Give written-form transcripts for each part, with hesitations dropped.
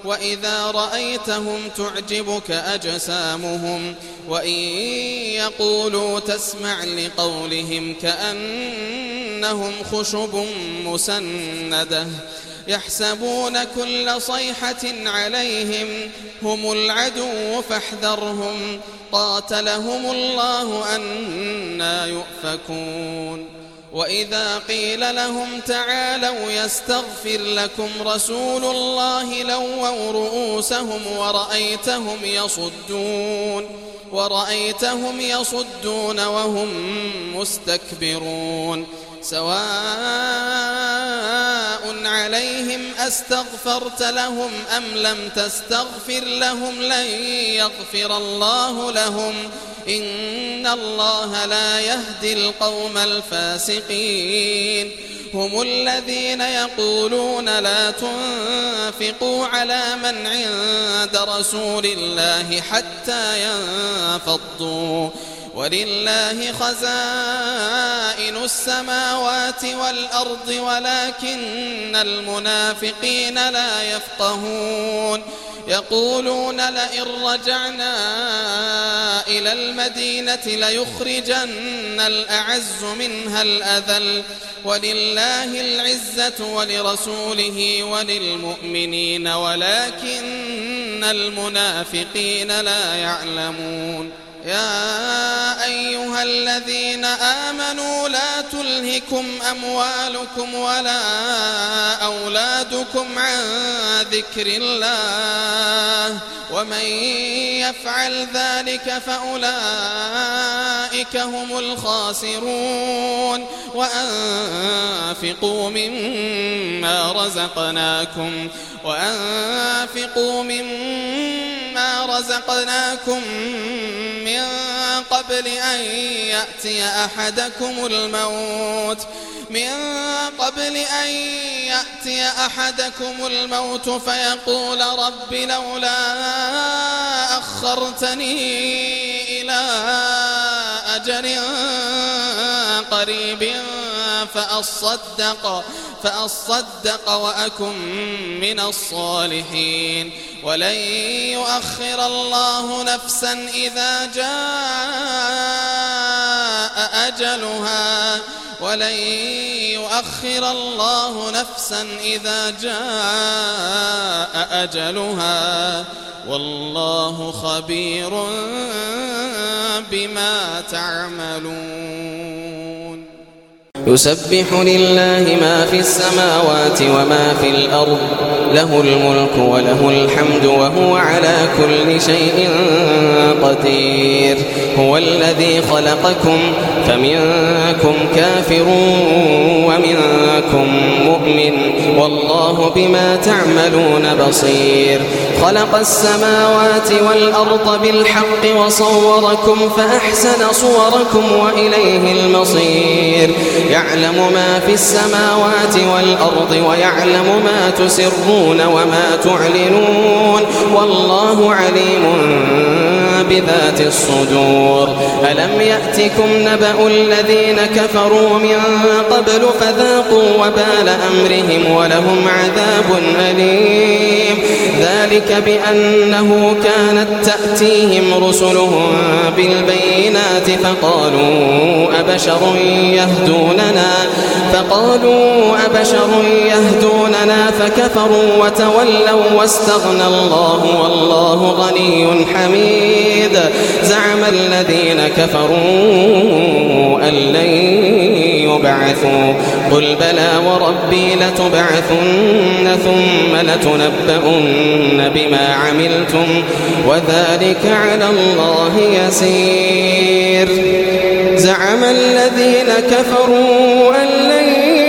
وإذا رأيتهم تعجبك أجسامهم وإن يقولوا تسمع لقولهم كأنهم خشب مسندة يحسبون كل صيحة عليهم هم العدو فاحذرهم قاتلهم الله أنى يؤفكون وإذا قيل لهم تعالوا يستغفر لكم رسول الله لووا رؤوسهم ورأيتهم يصدون وهم مستكبرون سواء عليهم أستغفرت لهم أم لم تستغفر لهم لن يغفر الله لهم إن الله لا يهدي القوم الفاسقين هم الذين يقولون لا تنفقوا على من عند رسول الله حتى ينفضوا ولله خزائن السماوات والأرض ولكن المنافقين لا يفقهون يقولون لئن رجعنا إلى المدينة ليخرجن الأعز منها الأذل ولله العزة ولرسوله وللمؤمنين ولكن المنافقين لا يعلمون يا أيها الذين آمنوا لا تلهكم أموالكم ولا أولادكم عن ذكر الله ومن يفعل ذلك فأولئك هم الخاسرون وأنفقوا مما رزقناكم من قبل أن يأتي أحدكم الموت فيقول رب لولا أخرتني إلى أجل قريب فأصدق وأكن من الصالحين ولن يؤخر الله نفسا إذا جاء أجلها والله خبير بما تعملون يسبح لله ما في السماوات وما في الأرض له الملك وله الحمد وهو على كل شيء قدير هو الذي خلقكم فمنكم كافر ومنكم مؤمن والله بما تعملون بصير خلق السماوات والأرض بالحق وصوركم فأحسن صوركم وإليه المصير يعلم ما في السماوات والأرض ويعلم ما تسرون وما تعلنون والله عليم بذات الصدور ألم يأتكم نبأ الذين كفروا من قبل فذاقوا وبال أمرهم ولهم عذاب أليم ذلك بأنه كانت تأتيهم رسلهم بالبينات فقالوا أبشر يهدوننا فكفروا وتولوا واستغنى الله والله غني حميد زعم الذين كفروا أن لن يبعثوا قل بلى وربي لتبعثن ثم لتنبؤن بما عملتم وذلك على الله يسير زعم الذين كفروا أن لن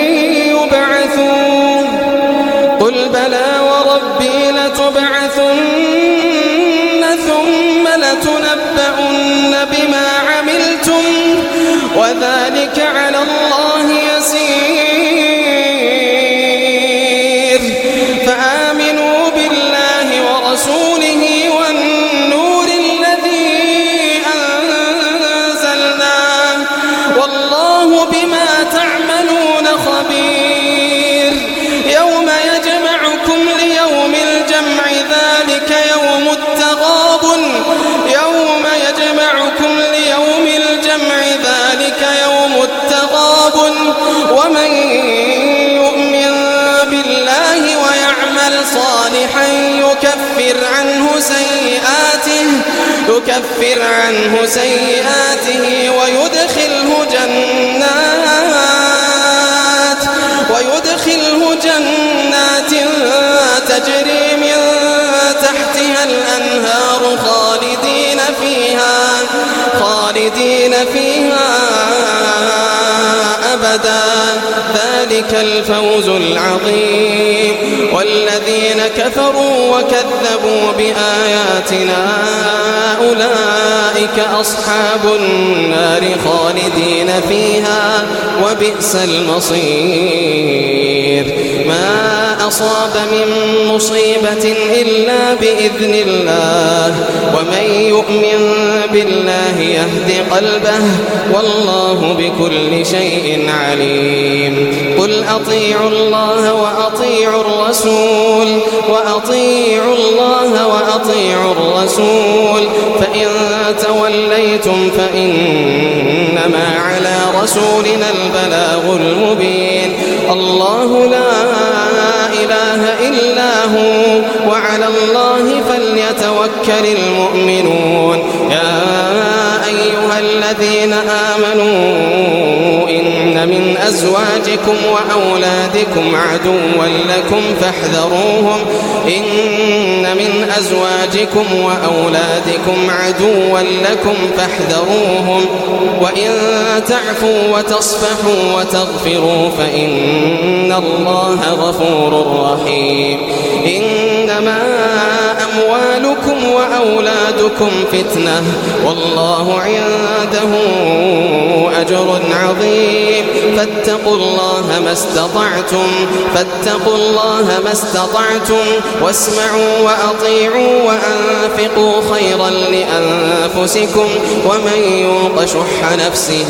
يبعثوا قل بلى وربي لتبعثن ثم لتنبؤن بما عملتم وذلك على الله يسير فآمنوا بالله ورسوله والنور الذي أنزلنا والله بما تعملون خبير يوم يجمعكم ليوم الجمع يوم يجمعكم ليوم الجمع ذلك يوم التغابن ومن يؤمن بالله ويعمل صالحا يكفر عنه سيئاته ويدخله جنات تجري من تحتها الأنهار خالدين فيها أبدا ذلك الفوز العظيم والذين كفروا وكذبوا بآياتنا أولئك أصحاب النار خالدين فيها وبئس المصير ما أصاب من مصيبة إلا بإذن الله ومن يؤمن بالله يهد قلبه والله بكل شيء عليم قل أطيعوا الله وأطيعوا الرسول فإن توليتم فإنما على رسولنا البلاغ المبين الله لا إله إلا هو وعلى الله فليتوكل المؤمنون يا أيها الذين آمنوا إن من أزواجكم وأولادكم عدوا لكم فاحذروهم وإن تعفوا وتصفحوا وتغفروا فإن الله غفور رحيم إنما أموالكم وأولادكم فتنة والله عنده أجر عظيم فاتقوا الله ما استطعتم واسمعوا وأطيعوا وأنفقوا خيرا لأنفسكم ومن يوق شح نفسه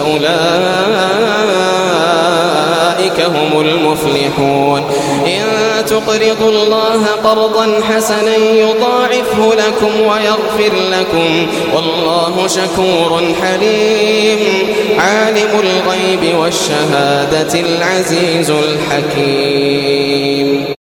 فأولئك هم المفلحون إن تقرضوا الله قرضا حسنا يضاعفه لكم ويغفر لكم والله شكور حليم عالم الغيب والشهادة العزيز الحكيم.